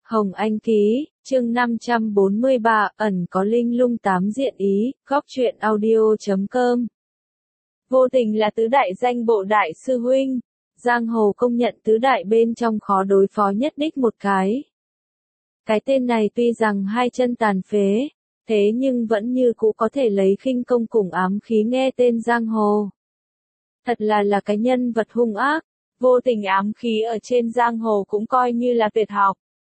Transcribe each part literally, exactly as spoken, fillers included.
Hồng Anh ký, chương năm trăm bốn mươi ba, ẩn có linh lung tám diện ý, góc truyện audio chấm com. Vô Tình là tứ đại danh bộ đại sư huynh, giang hồ công nhận tứ đại bên trong khó đối phó nhất đích một cái. Cái tên này tuy rằng hai chân tàn phế, thế nhưng vẫn như cũ có thể lấy khinh công cùng ám khí nghe tên giang hồ. Thật là là cái nhân vật hung ác, Vô Tình ám khí ở trên giang hồ cũng coi như là tuyệt học.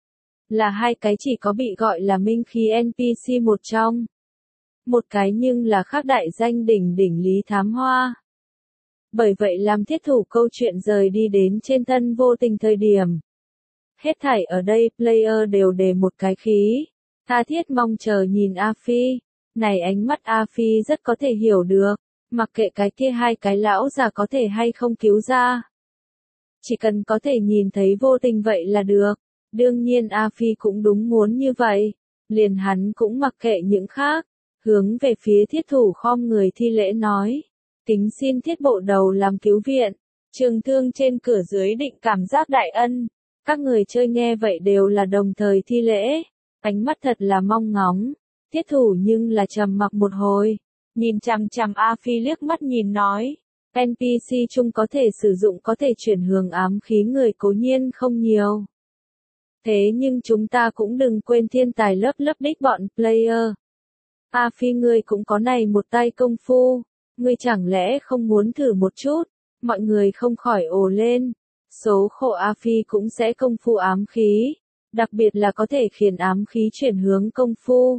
Là hai cái chỉ có bị gọi là minh khí en pê xê một trong. Một cái nhưng là khác đại danh đỉnh đỉnh Lý Thám Hoa. Bởi vậy làm thiết thủ câu chuyện rời đi đến trên thân Vô Tình thời điểm. Hết thảy ở đây player đều đề một cái khí. Tha thiết mong chờ nhìn A Phi. Này ánh mắt A Phi rất có thể hiểu được. Mặc kệ cái kia hai cái lão già có thể hay không cứu ra. Chỉ cần có thể nhìn thấy Vô Tình vậy là được. Đương nhiên A Phi cũng đúng muốn như vậy. Liền hắn cũng mặc kệ những khác. Hướng về phía thiết thủ khom người thi lễ nói. Kính xin thiết bộ đầu làm cứu viện. Trường thương trên cửa dưới định cảm giác đại ân. Các người chơi nghe vậy đều là đồng thời thi lễ. Ánh mắt thật là mong ngóng. Thiết thủ nhưng là trầm mặc một hồi. Nhìn chằm chằm A Phi liếc mắt nhìn nói. en pê xê chung có thể sử dụng có thể chuyển hướng ám khí người cố nhiên không nhiều. Thế nhưng chúng ta cũng đừng quên thiên tài lớp lớp đích bọn player. A Phi ngươi cũng có này một tay công phu, ngươi chẳng lẽ không muốn thử một chút, mọi người không khỏi ồ lên. Số khổ A Phi cũng sẽ công phu ám khí, đặc biệt là có thể khiến ám khí chuyển hướng công phu.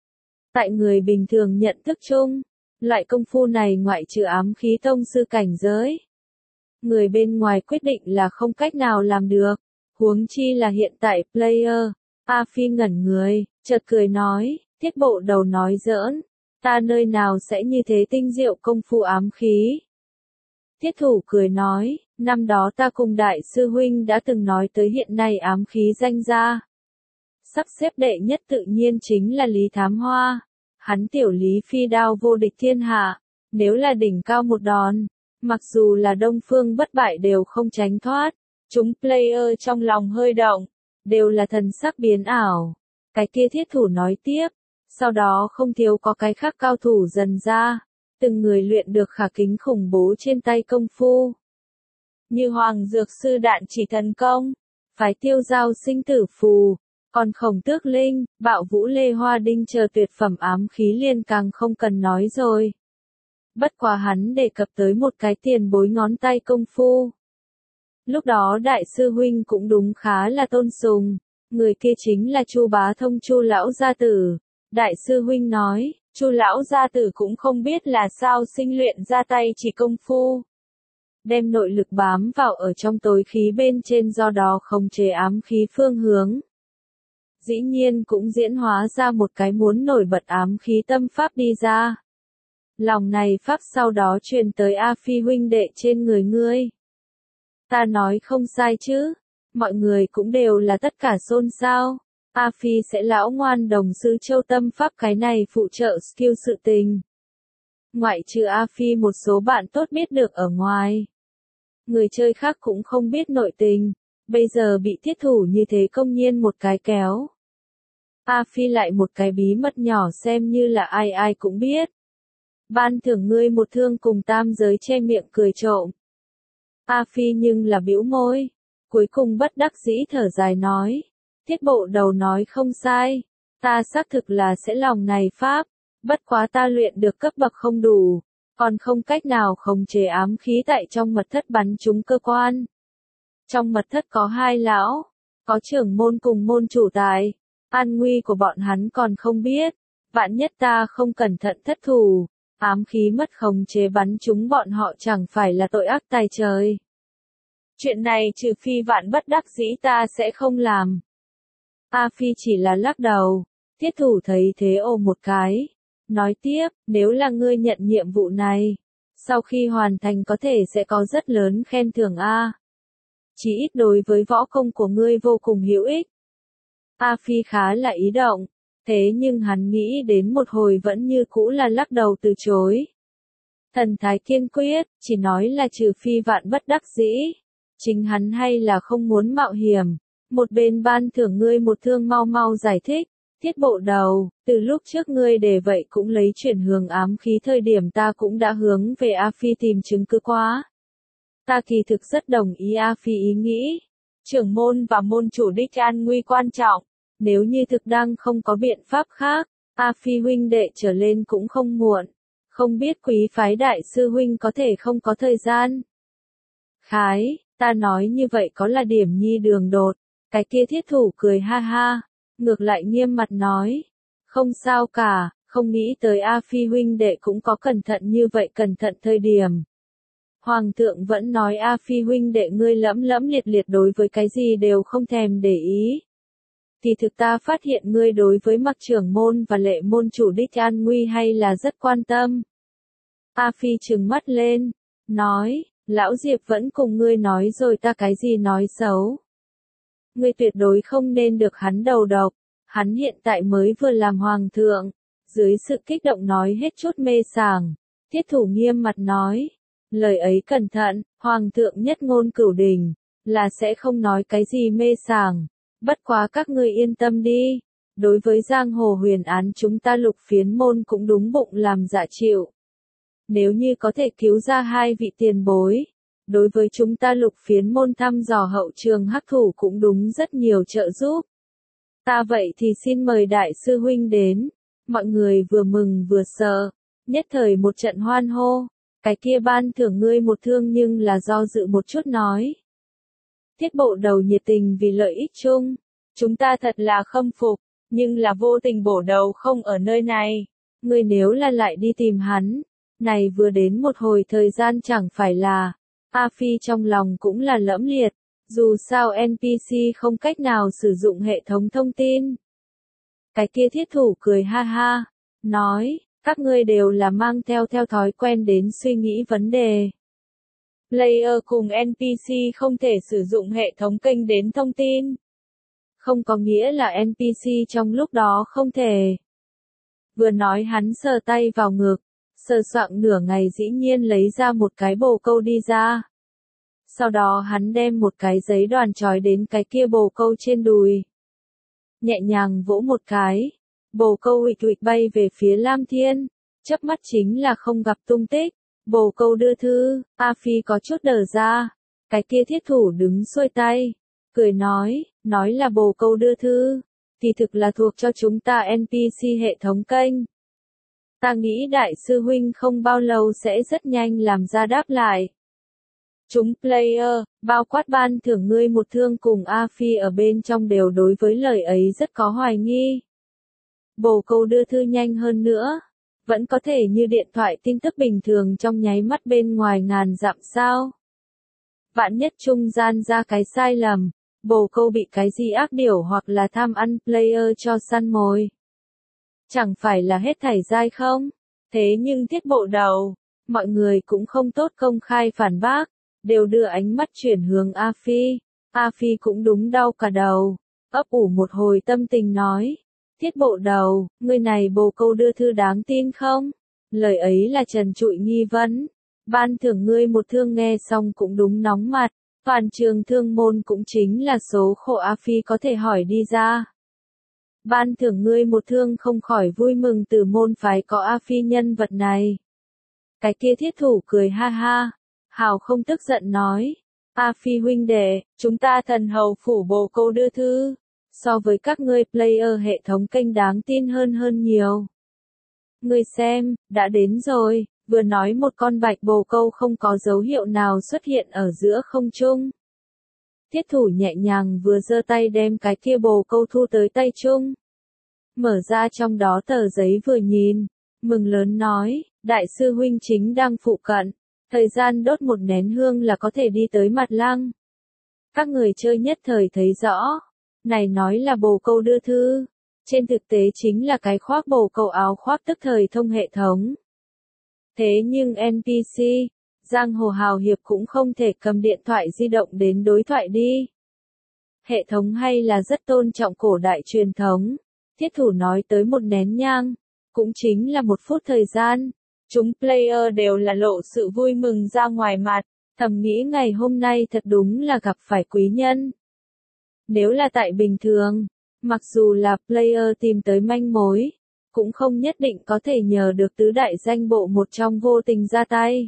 Tại người bình thường nhận thức chung, loại công phu này ngoại trừ ám khí tông sư cảnh giới. Người bên ngoài quyết định là không cách nào làm được. Huống chi là hiện tại player, A Phi ngẩn người, chợt cười nói, thiết bộ đầu nói giỡn, ta nơi nào sẽ như thế tinh diệu công phu ám khí. Thiết thủ cười nói, năm đó ta cùng đại sư huynh đã từng nói tới hiện nay ám khí danh gia. Sắp xếp đệ nhất tự nhiên chính là Lý Thám Hoa, hắn tiểu Lý phi đao vô địch thiên hạ, nếu là đỉnh cao một đòn, mặc dù là đông phương bất bại đều không tránh thoát. Chúng player trong lòng hơi động, đều là thần sắc biến ảo. Cái kia thiết thủ nói tiếp, sau đó không thiếu có cái khác cao thủ dần ra, từng người luyện được khả kính khủng bố trên tay công phu. Như Hoàng Dược Sư Đạn Chỉ Thần Công, Phái Tiêu Giao Sinh Tử Phù, còn Khổng Tước Linh, Bạo Vũ Lê Hoa Đinh chờ tuyệt phẩm ám khí liên càng không cần nói rồi. Bất quá hắn đề cập tới một cái tiền bối ngón tay công phu. Lúc đó đại sư huynh cũng đúng khá là tôn sùng, người kia chính là Chu Bá Thông Chu lão gia tử. Đại sư huynh nói, Chu lão gia tử cũng không biết là sao sinh luyện ra tay chỉ công phu. Đem nội lực bám vào ở trong tối khí bên trên do đó khống chế ám khí phương hướng. Dĩ nhiên cũng diễn hóa ra một cái muốn nổi bật ám khí tâm pháp đi ra. Lòng này pháp sau đó truyền tới A Phi huynh đệ trên người ngươi. Ta nói không sai chứ, mọi người cũng đều là tất cả xôn xao. A Phi sẽ lão ngoan đồng sư châu tâm pháp cái này phụ trợ skill sự tình. Ngoại trừ A Phi một số bạn tốt biết được ở ngoài. Người chơi khác cũng không biết nội tình, bây giờ bị thiết thủ như thế công nhiên một cái kéo. A Phi lại một cái bí mật nhỏ xem như là ai ai cũng biết. Ban thưởng ngươi một thương cùng tam giới che miệng cười trộm. A Phi nhưng là bĩu môi, cuối cùng bất đắc dĩ thở dài nói, thiết bộ đầu nói không sai, ta xác thực là sẽ lòng này pháp, bất quá ta luyện được cấp bậc không đủ, còn không cách nào khống chế ám khí tại trong mật thất bắn trúng cơ quan. Trong mật thất có hai lão, có trưởng môn cùng môn chủ tài, an nguy của bọn hắn còn không biết, vạn nhất ta không cẩn thận thất thủ. Ám khí mất khống chế bắn chúng bọn họ chẳng phải là tội ác tài trời. Chuyện này trừ phi vạn bất đắc dĩ ta sẽ không làm. A Phi chỉ là lắc đầu, thiết thủ thấy thế ồ một cái. Nói tiếp, nếu là ngươi nhận nhiệm vụ này, sau khi hoàn thành có thể sẽ có rất lớn khen thưởng A. Chỉ ít đối với võ công của ngươi vô cùng hữu ích. A Phi khá là ý động. Thế nhưng hắn nghĩ đến một hồi vẫn như cũ là lắc đầu từ chối. Thần thái kiên quyết, chỉ nói là trừ phi vạn bất đắc dĩ. Chính hắn hay là không muốn mạo hiểm, Một bên ban thưởng ngươi một thương mau mau giải thích. Thiết bộ đầu, từ lúc trước ngươi để vậy cũng lấy chuyển hướng ám khí thời điểm ta cũng đã hướng về A Phi tìm chứng cứ quá. Ta kỳ thực rất đồng ý A Phi ý nghĩ. Trưởng môn và môn chủ đích an nguy quan trọng. Nếu như thực đang không có biện pháp khác, A Phi huynh đệ trở lên cũng không muộn. Không biết quý phái đại sư huynh có thể không có thời gian. Khái, ta nói như vậy có là điểm nhi đường đột. Cái kia thiết thủ cười ha ha. Ngược lại nghiêm mặt nói. Không sao cả, không nghĩ tới A Phi huynh đệ cũng có cẩn thận như vậy cẩn thận thời điểm. Hoàng thượng vẫn nói A Phi huynh đệ ngươi lẫm lẫm liệt liệt đối với cái gì đều không thèm để ý. Thì thực ta phát hiện ngươi đối với mặc trưởng môn và lệ môn chủ đích an nguy hay là rất quan tâm. A Phi trừng mắt lên, nói, lão Diệp vẫn cùng ngươi nói rồi ta cái gì nói xấu. Ngươi tuyệt đối không nên được hắn đầu độc, hắn hiện tại mới vừa làm hoàng thượng, dưới sự kích động nói hết chút mê sảng, thiết thủ nghiêm mặt nói, lời ấy cẩn thận, hoàng thượng nhất ngôn cửu đình, là sẽ không nói cái gì mê sảng, bất quá các ngươi yên tâm đi, đối với giang hồ huyền án chúng ta lục phiến môn cũng đúng bụng làm dạ chịu. Nếu như có thể cứu ra hai vị tiền bối, đối với chúng ta lục phiến môn thăm dò hậu trường hắc thủ cũng đúng rất nhiều trợ giúp. Ta vậy thì xin mời đại sư huynh đến. Mọi người vừa mừng vừa sợ, nhất thời một trận hoan hô. Cái kia ban thưởng ngươi một thương nhưng là do dự một chút nói. Thiết bộ đầu nhiệt tình vì lợi ích chung. Chúng ta thật là khâm phục, nhưng là vô tình bổ đầu không ở nơi này. Ngươi nếu là lại đi tìm hắn, này vừa đến một hồi thời gian chẳng phải là. A Phi trong lòng cũng là lẫm liệt, dù sao en pê xê không cách nào sử dụng hệ thống thông tin. Cái kia thiết thủ cười ha ha, nói, các ngươi đều là mang theo theo thói quen đến suy nghĩ vấn đề. Player cùng en pê xê không thể sử dụng hệ thống kênh đến thông tin. Không có nghĩa là en pê xê trong lúc đó không thể. Vừa nói hắn sờ tay vào ngực. Sờ soạng nửa ngày dĩ nhiên lấy ra một cái bồ câu đi ra. Sau đó hắn đem một cái giấy đoàn trói đến cái kia bồ câu trên đùi. Nhẹ nhàng vỗ một cái. Bồ câu huỵch huỵch bay về phía Lam Thiên. Chớp mắt chính là không gặp tung tích. Bồ câu đưa thư, A Phi có chút đờ ra. Cái kia thiết thủ đứng xuôi tay. Cười nói, nói là bồ câu đưa thư. Thì thực là thuộc cho chúng ta en pê xê hệ thống kênh. Ta nghĩ đại sư huynh không bao lâu sẽ rất nhanh làm ra đáp lại. Chúng player, bao quát ban thưởng ngươi một thương cùng A Phi ở bên trong đều đối với lời ấy rất có hoài nghi. Bồ câu đưa thư nhanh hơn nữa. Vẫn có thể như điện thoại tin tức bình thường trong nháy mắt bên ngoài ngàn dặm sao. Vạn nhất trung gian ra cái sai lầm. Bồ câu bị cái gì ác điểu hoặc là tham ăn player cho săn mồi. Chẳng phải là hết thảy dai không? Thế nhưng thiết bộ đầu, mọi người cũng không tốt công khai phản bác, đều đưa ánh mắt chuyển hướng A Phi. A Phi cũng đúng đau cả đầu, ấp ủ một hồi tâm tình nói. Thiết bộ đầu, người này bồ câu đưa thư đáng tin không? Lời ấy là trần trụi nghi vấn. Ban thưởng ngươi một thương nghe xong cũng đúng nóng mặt. Toàn trường thương môn cũng chính là số khổ A Phi có thể hỏi đi ra. Ban thưởng ngươi một thương không khỏi vui mừng từ môn phái có A Phi nhân vật này. Cái kia thiết thủ cười ha ha. Hào không tức giận nói. A Phi huynh đệ, chúng ta thần hầu phủ bồ câu đưa thư. So với các ngươi player hệ thống kênh đáng tin hơn hơn nhiều. Ngươi xem, đã đến rồi, vừa nói một con bạch bồ câu không có dấu hiệu nào xuất hiện ở giữa không trung. Thiết thủ nhẹ nhàng vừa giơ tay đem cái kia bồ câu thu tới tay chung. Mở ra trong đó tờ giấy vừa nhìn, mừng lớn nói, đại sư huynh chính đang phụ cận, thời gian đốt một nén hương là có thể đi tới mặt lăng. Các người chơi nhất thời thấy rõ, này nói là bồ câu đưa thư, trên thực tế chính là cái khoác bồ câu áo khoác tức thời thông hệ thống. Thế nhưng en pê xê, giang hồ hào hiệp cũng không thể cầm điện thoại di động đến đối thoại đi. Hệ thống hay là rất tôn trọng cổ đại truyền thống. Thiết thủ nói tới một nén nhang, cũng chính là một phút thời gian. Chúng player đều là lộ sự vui mừng ra ngoài mặt, thầm nghĩ ngày hôm nay thật đúng là gặp phải quý nhân. Nếu là tại bình thường, mặc dù là player tìm tới manh mối, cũng không nhất định có thể nhờ được tứ đại danh bộ một trong vô tình ra tay.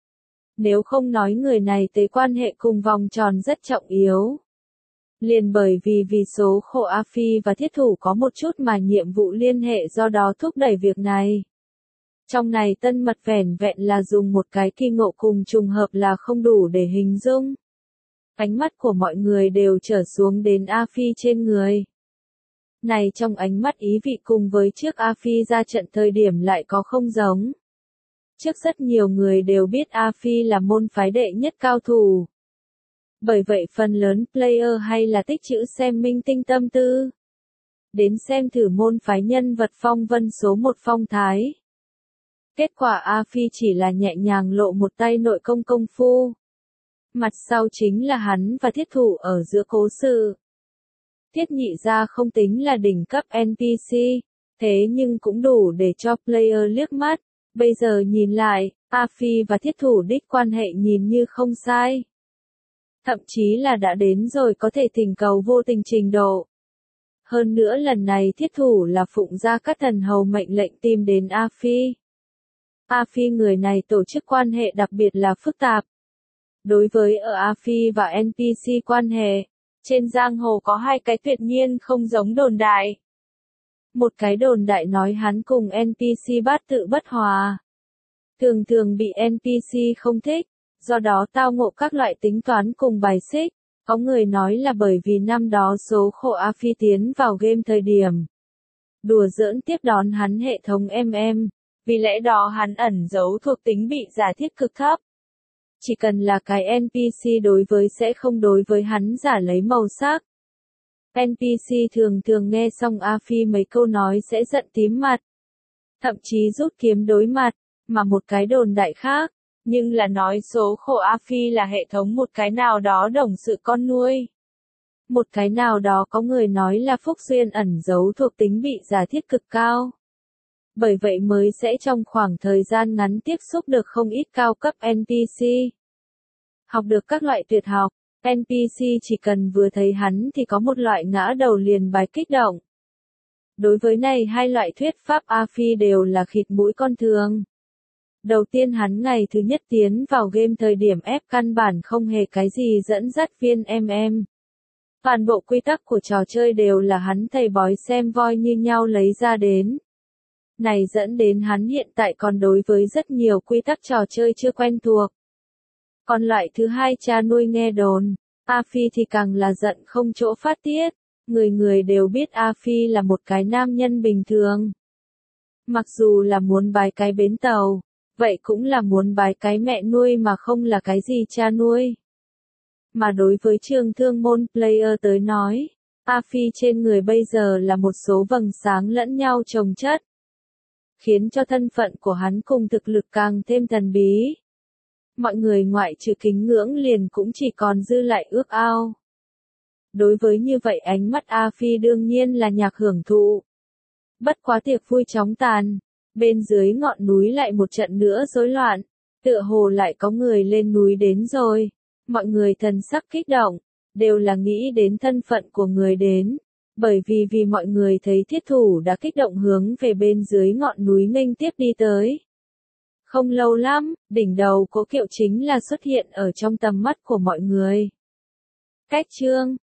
Nếu không nói người này tới quan hệ cùng vòng tròn rất trọng yếu. Liền bởi vì vì số khổ A Phi và thiết thủ có một chút mà nhiệm vụ liên hệ do đó thúc đẩy việc này. Trong này tân mật vẻn vẹn là dùng một cái kỳ ngộ cùng trùng hợp là không đủ để hình dung. Ánh mắt của mọi người đều trở xuống đến A Phi trên người. Này trong ánh mắt ý vị cùng với trước A Phi ra trận thời điểm lại có không giống. Trước rất nhiều người đều biết A Phi là môn phái đệ nhất cao thủ. Bởi vậy phần lớn player hay là tích trữ xem minh tinh tâm tư. Đến xem thử môn phái nhân vật phong vân số một phong thái. Kết quả A Phi chỉ là nhẹ nhàng lộ một tay nội công công phu. Mặt sau chính là hắn và thiết thủ ở giữa cố sự. Thiết nhị ra không tính là đỉnh cấp en pê xê, thế nhưng cũng đủ để cho player liếc mắt. Bây giờ nhìn lại, A Phi và thiết thủ đích quan hệ nhìn như không sai. Thậm chí là đã đến rồi có thể tình cầu vô tình trình độ. Hơn nữa lần này thiết thủ là phụng ra các thần hầu mệnh lệnh tìm đến A Phi. A Phi người này tổ chức quan hệ đặc biệt là phức tạp. Đối với ở A Phi và en pê xê quan hệ, trên giang hồ có hai cái tuyệt nhiên không giống đồn đại. Một cái đồn đại nói hắn cùng en pê xê bát tự bất hòa. Thường thường bị en pê xê không thích, do đó tao ngộ các loại tính toán cùng bài xích. Có người nói là bởi vì năm đó số khổ A Phi tiến vào game thời điểm. Đùa giỡn tiếp đón hắn hệ thống em em, vì lẽ đó hắn ẩn giấu thuộc tính bị giả thiết cực thấp. Chỉ cần là cái en pê xê đối với sẽ không đối với hắn giả lấy màu sắc. en pê xê thường thường nghe xong A Phi mấy câu nói sẽ giận tím mặt. Thậm chí rút kiếm đối mặt, mà một cái đồn đại khác, nhưng là nói số khổ A Phi là hệ thống một cái nào đó đồng sự con nuôi. Một cái nào đó có người nói là Phúc Duyên ẩn giấu thuộc tính bị giả thiết cực cao. Bởi vậy mới sẽ trong khoảng thời gian ngắn tiếp xúc được không ít cao cấp en pê xê. Học được các loại tuyệt học, en pê xê chỉ cần vừa thấy hắn thì có một loại ngã đầu liền bài kích động. Đối với này hai loại thuyết pháp A Phi đều là khịt mũi con thường. Đầu tiên hắn ngày thứ nhất tiến vào game thời điểm ép căn bản không hề cái gì dẫn dắt viên em em. Toàn bộ quy tắc của trò chơi đều là hắn thầy bói xem voi như nhau lấy ra đến. Này dẫn đến hắn hiện tại còn đối với rất nhiều quy tắc trò chơi chưa quen thuộc. Còn loại thứ hai cha nuôi nghe đồn, A Phi thì càng là giận không chỗ phát tiết. Người người đều biết A Phi là một cái nam nhân bình thường. Mặc dù là muốn bái cái bến tàu, vậy cũng là muốn bái cái mẹ nuôi mà không là cái gì cha nuôi. Mà đối với trường thương môn player tới nói, A Phi trên người bây giờ là một số vầng sáng lẫn nhau chồng chất. Khiến cho thân phận của hắn cùng thực lực càng thêm thần bí. Mọi người ngoại trừ kính ngưỡng liền cũng chỉ còn dư lại ước ao. Đối với như vậy ánh mắt A Phi đương nhiên là nhạc hưởng thụ. Bất quá tiệc vui chóng tàn, bên dưới ngọn núi lại một trận nữa rối loạn, tựa hồ lại có người lên núi đến rồi. Mọi người thần sắc kích động, đều là nghĩ đến thân phận của người đến, bởi vì vì mọi người thấy thiết thủ đã kích động hướng về bên dưới ngọn núi nghênh tiếp đi tới. Không lâu lắm, đỉnh đầu Cố Kiệu chính là xuất hiện ở trong tầm mắt của mọi người. Cách chương